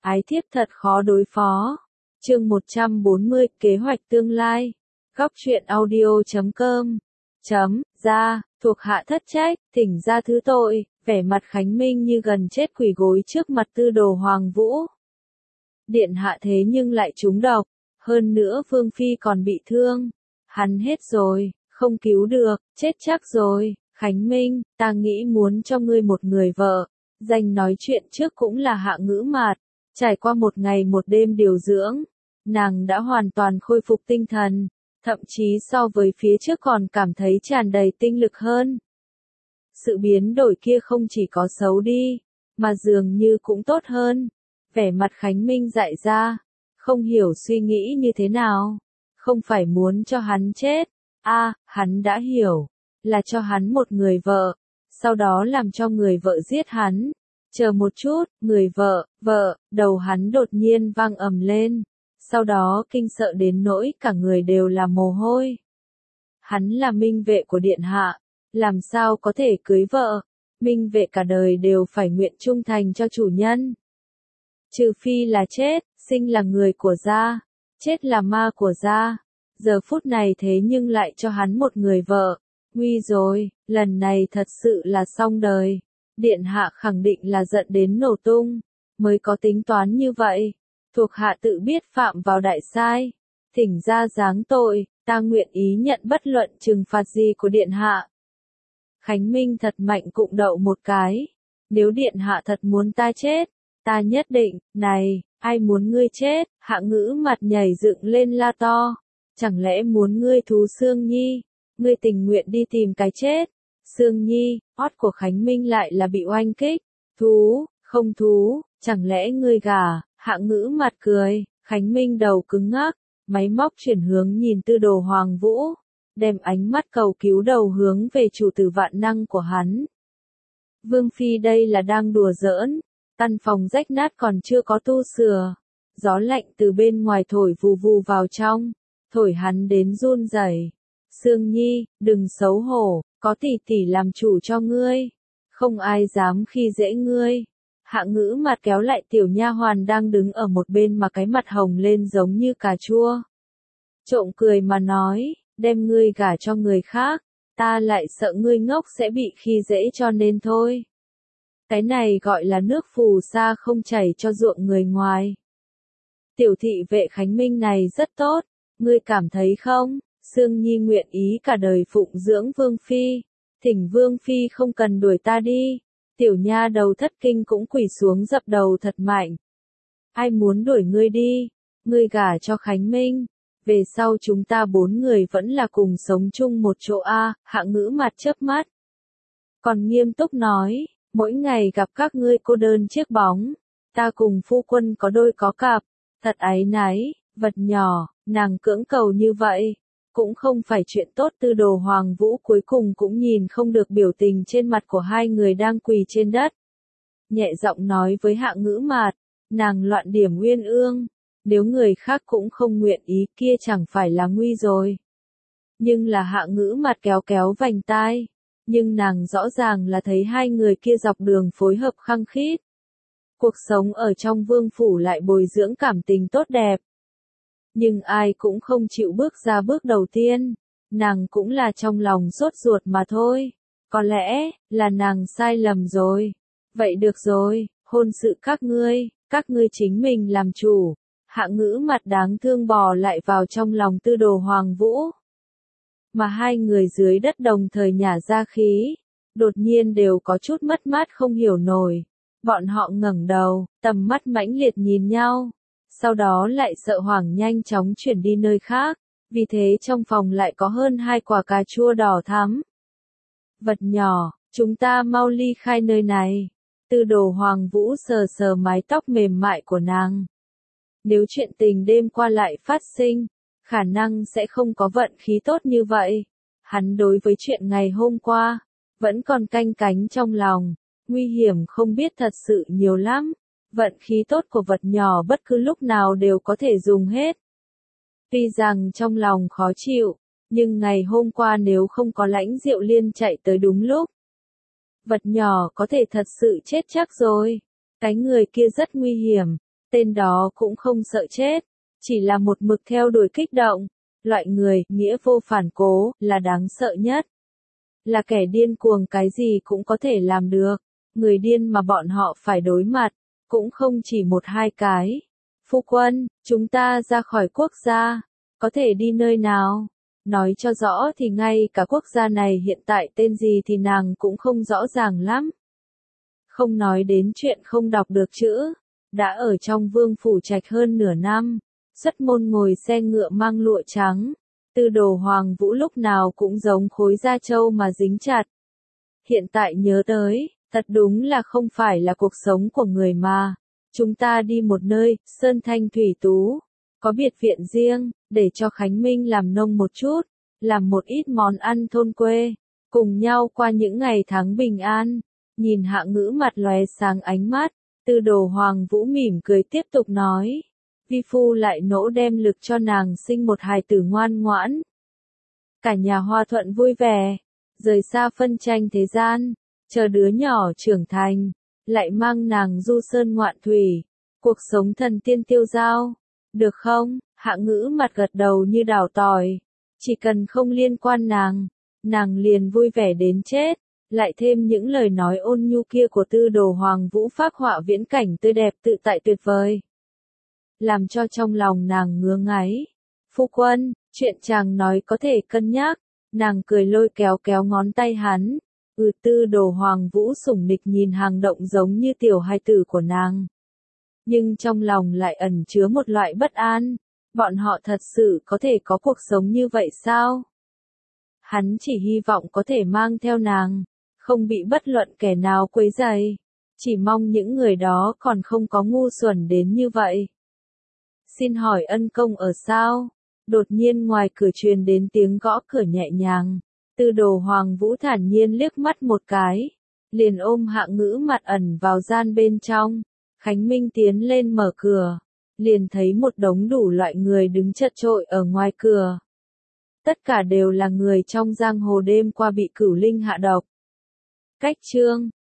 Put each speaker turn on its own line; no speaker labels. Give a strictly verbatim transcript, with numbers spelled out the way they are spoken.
Ái thiếp thật khó đối phó. Chương một trăm bốn mươi, kế hoạch tương lai. Góc truyện audio chấm com. Chấm, ra, thuộc hạ thất trách, thỉnh ra thứ tội, vẻ mặt Khánh Minh như gần chết quỳ gối trước mặt Tư Đồ Hoàng Vũ. Điện hạ thế nhưng lại trúng độc, hơn nữa Vương Phi còn bị thương. Hắn hết rồi, không cứu được, chết chắc rồi. Khánh Minh, ta nghĩ muốn cho ngươi một người vợ. Danh nói chuyện trước cũng là Hạ Ngữ Mạt. Trải qua một ngày một đêm điều dưỡng, nàng đã hoàn toàn khôi phục tinh thần, thậm chí so với phía trước còn cảm thấy tràn đầy tinh lực hơn. Sự biến đổi kia không chỉ có xấu đi, mà dường như cũng tốt hơn. Vẻ mặt Khánh Minh dại ra, không hiểu suy nghĩ như thế nào. Không phải muốn cho hắn chết, a, à, hắn đã hiểu, là cho hắn một người vợ, sau đó làm cho người vợ giết hắn. Chờ một chút, người vợ, vợ, đầu hắn đột nhiên vang ầm lên, sau đó kinh sợ đến nỗi cả người đều là mồ hôi. Hắn là minh vệ của điện hạ, làm sao có thể cưới vợ, minh vệ cả đời đều phải nguyện trung thành cho chủ nhân. Trừ phi là chết, sinh là người của gia, chết là ma của gia, giờ phút này thế nhưng lại cho hắn một người vợ, nguy rồi, lần này thật sự là xong đời. Điện hạ khẳng định là giận đến nổ tung, mới có tính toán như vậy. Thuộc hạ tự biết phạm vào đại sai, thỉnh ra giáng tội, ta nguyện ý nhận bất luận trừng phạt gì của điện hạ. Khánh Minh thật mạnh cụng đậu một cái, nếu điện hạ thật muốn ta chết, ta nhất định, này, ai muốn ngươi chết? Hạ Ngữ mặt nhảy dựng lên la to, chẳng lẽ muốn ngươi thú Sương Nhi, ngươi tình nguyện đi tìm cái chết? Sương Nhi, ót của Khánh Minh lại là bị oanh kích. Thú, không thú, chẳng lẽ ngươi gả? Hạ Ngữ mặt cười, Khánh Minh đầu cứng ngắc, máy móc chuyển hướng nhìn Tư Đồ Hoàng Vũ, đem ánh mắt cầu cứu đầu hướng về chủ tử vạn năng của hắn. Vương Phi đây là đang đùa giỡn, căn phòng rách nát còn chưa có tu sửa, gió lạnh từ bên ngoài thổi vù vù vào trong, thổi hắn đến run rẩy. Sương Nhi, đừng xấu hổ, có tỷ tỷ làm chủ cho ngươi, không ai dám khi dễ ngươi. Hạ Ngữ mặt kéo lại tiểu nha hoàn đang đứng ở một bên mà cái mặt hồng lên giống như cà chua. Trộm cười mà nói, đem ngươi gả cho người khác, ta lại sợ ngươi ngốc sẽ bị khi dễ cho nên thôi. Cái này gọi là nước phù sa không chảy cho ruộng người ngoài. Tiểu thị vệ Khánh Minh này rất tốt, ngươi cảm thấy không? Sương Nhi nguyện ý cả đời phụng dưỡng Vương Phi, thỉnh Vương Phi không cần đuổi ta đi. Tiểu nha đầu thất kinh cũng quỳ xuống dập đầu thật mạnh. Ai muốn đuổi ngươi đi, ngươi gả cho Khánh Minh, về sau chúng ta bốn người vẫn là cùng sống chung một chỗ a. Hạ Ngữ mặt chớp mắt, còn nghiêm túc nói, mỗi ngày gặp các ngươi cô đơn chiếc bóng, ta cùng phu quân có đôi có cặp, thật áy náy, vật nhỏ, nàng cưỡng cầu như vậy. Cũng không phải chuyện tốt. Tư Đồ Hoàng Vũ cuối cùng cũng nhìn không được biểu tình trên mặt của hai người đang quỳ trên đất. Nhẹ giọng nói với Hạ Ngữ mạt, nàng loạn điểm uyên ương, nếu người khác cũng không nguyện ý kia chẳng phải là nguy rồi. Nhưng là Hạ Ngữ mạt kéo kéo vành tai, nhưng nàng rõ ràng là thấy hai người kia dọc đường phối hợp khăng khít. Cuộc sống ở trong vương phủ lại bồi dưỡng cảm tình tốt đẹp. Nhưng ai cũng không chịu bước ra bước đầu tiên, nàng cũng là trong lòng sốt ruột mà thôi, có lẽ, là nàng sai lầm rồi. Vậy được rồi, hôn sự các ngươi, các ngươi chính mình làm chủ. Hạ Ngữ mặt đáng thương bò lại vào trong lòng Tư Đồ Hoàng Vũ. Mà hai người dưới đất đồng thời nhả ra khí, đột nhiên đều có chút mất mát không hiểu nổi. Bọn họ ngẩng đầu, tầm mắt mãnh liệt nhìn nhau. Sau đó lại sợ hoảng nhanh chóng chuyển đi nơi khác, vì thế trong phòng lại có hơn hai quả cà chua đỏ thắm. Vật nhỏ, chúng ta mau ly khai nơi này. Tư Đồ Hoàng Vũ sờ sờ mái tóc mềm mại của nàng. Nếu chuyện tình đêm qua lại phát sinh, khả năng sẽ không có vận khí tốt như vậy. Hắn đối với chuyện ngày hôm qua, vẫn còn canh cánh trong lòng, nguy hiểm không biết thật sự nhiều lắm. Vận khí tốt của vật nhỏ bất cứ lúc nào đều có thể dùng hết. Tuy rằng trong lòng khó chịu, nhưng ngày hôm qua nếu không có Lãnh Diệu Liên chạy tới đúng lúc, vật nhỏ có thể thật sự chết chắc rồi. Cái người kia rất nguy hiểm, Tên đó cũng không sợ chết, chỉ là một mực theo đuổi kích động. Loại người, nghĩa vô phản cố, là đáng sợ nhất. Là kẻ điên cuồng cái gì cũng có thể làm được. Người điên mà bọn họ phải đối mặt, cũng không chỉ một hai cái. Phu quân, chúng ta ra khỏi quốc gia, có thể đi nơi nào? Nói cho rõ thì ngay cả quốc gia này hiện tại tên gì thì nàng cũng không rõ ràng lắm. Không nói đến chuyện không đọc được chữ, đã ở trong vương phủ trạch hơn nửa năm, xuất môn ngồi xe ngựa mang lụa trắng, Tư Đồ Hoàng Vũ lúc nào cũng giống khối da trâu mà dính chặt. Hiện tại nhớ tới, thật đúng là không phải là cuộc sống của người mà. Chúng ta đi một nơi, sơn thanh thủy tú, có biệt viện riêng, để cho Khánh Minh làm nông một chút, làm một ít món ăn thôn quê, cùng nhau qua những ngày tháng bình an. Nhìn Hạ Ngữ mặt lóe sáng ánh mắt, Tư Đồ Hoàng Vũ mỉm cười tiếp tục nói. Vi phu lại nỗ đem lực cho nàng sinh một hài tử ngoan ngoãn. Cả nhà hòa thuận vui vẻ, rời xa phân tranh thế gian, chờ đứa nhỏ trưởng thành, lại mang nàng du sơn ngoạn thủy, cuộc sống thần tiên tiêu dao. Được không? Hạ Ngữ mặt gật đầu như đào tỏi. Chỉ cần không liên quan nàng, nàng liền vui vẻ đến chết. Lại thêm những lời nói ôn nhu kia của Tư Đồ Hoàng Vũ phác họa viễn cảnh tươi đẹp tự tại tuyệt vời, làm cho trong lòng nàng ngứa ngáy. Phu quân, chuyện chàng nói có thể cân nhắc. Nàng cười lôi kéo kéo ngón tay hắn. Ừ. Tư Đồ Hoàng Vũ sủng nịch nhìn hàng động giống như tiểu hài tử của nàng, nhưng trong lòng lại ẩn chứa một loại bất an. Bọn họ thật sự có thể có cuộc sống như vậy sao? Hắn chỉ hy vọng có thể mang theo nàng, không bị bất luận kẻ nào quấy rầy. Chỉ mong những người đó còn không có ngu xuẩn đến như vậy. Xin hỏi ân công ở sao? Đột nhiên ngoài cửa truyền đến tiếng gõ cửa nhẹ nhàng. Tư Đồ Hoàng Vũ thản nhiên liếc mắt một cái, liền ôm Hạ Ngữ mặt ẩn vào gian bên trong. Khánh Minh tiến lên mở cửa, liền thấy một đống đủ loại người đứng chật chội ở ngoài cửa. Tất cả đều là người trong giang hồ đêm qua bị Cửu Linh hạ độc. Cách chương